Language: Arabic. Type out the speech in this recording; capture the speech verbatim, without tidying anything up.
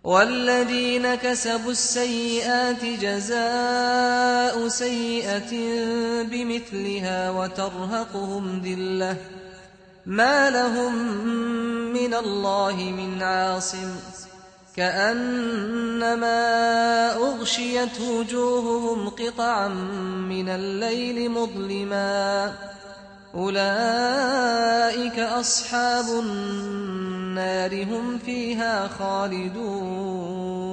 والذين كسبوا السيئات جزاء سيئة بمثلها وترهقهم ذلة ما لهم من الله من عاصم كأنما أغشيت وجوههم قطعا من الليل مظلما أولئك أصحاب النار هم فيها خالدون.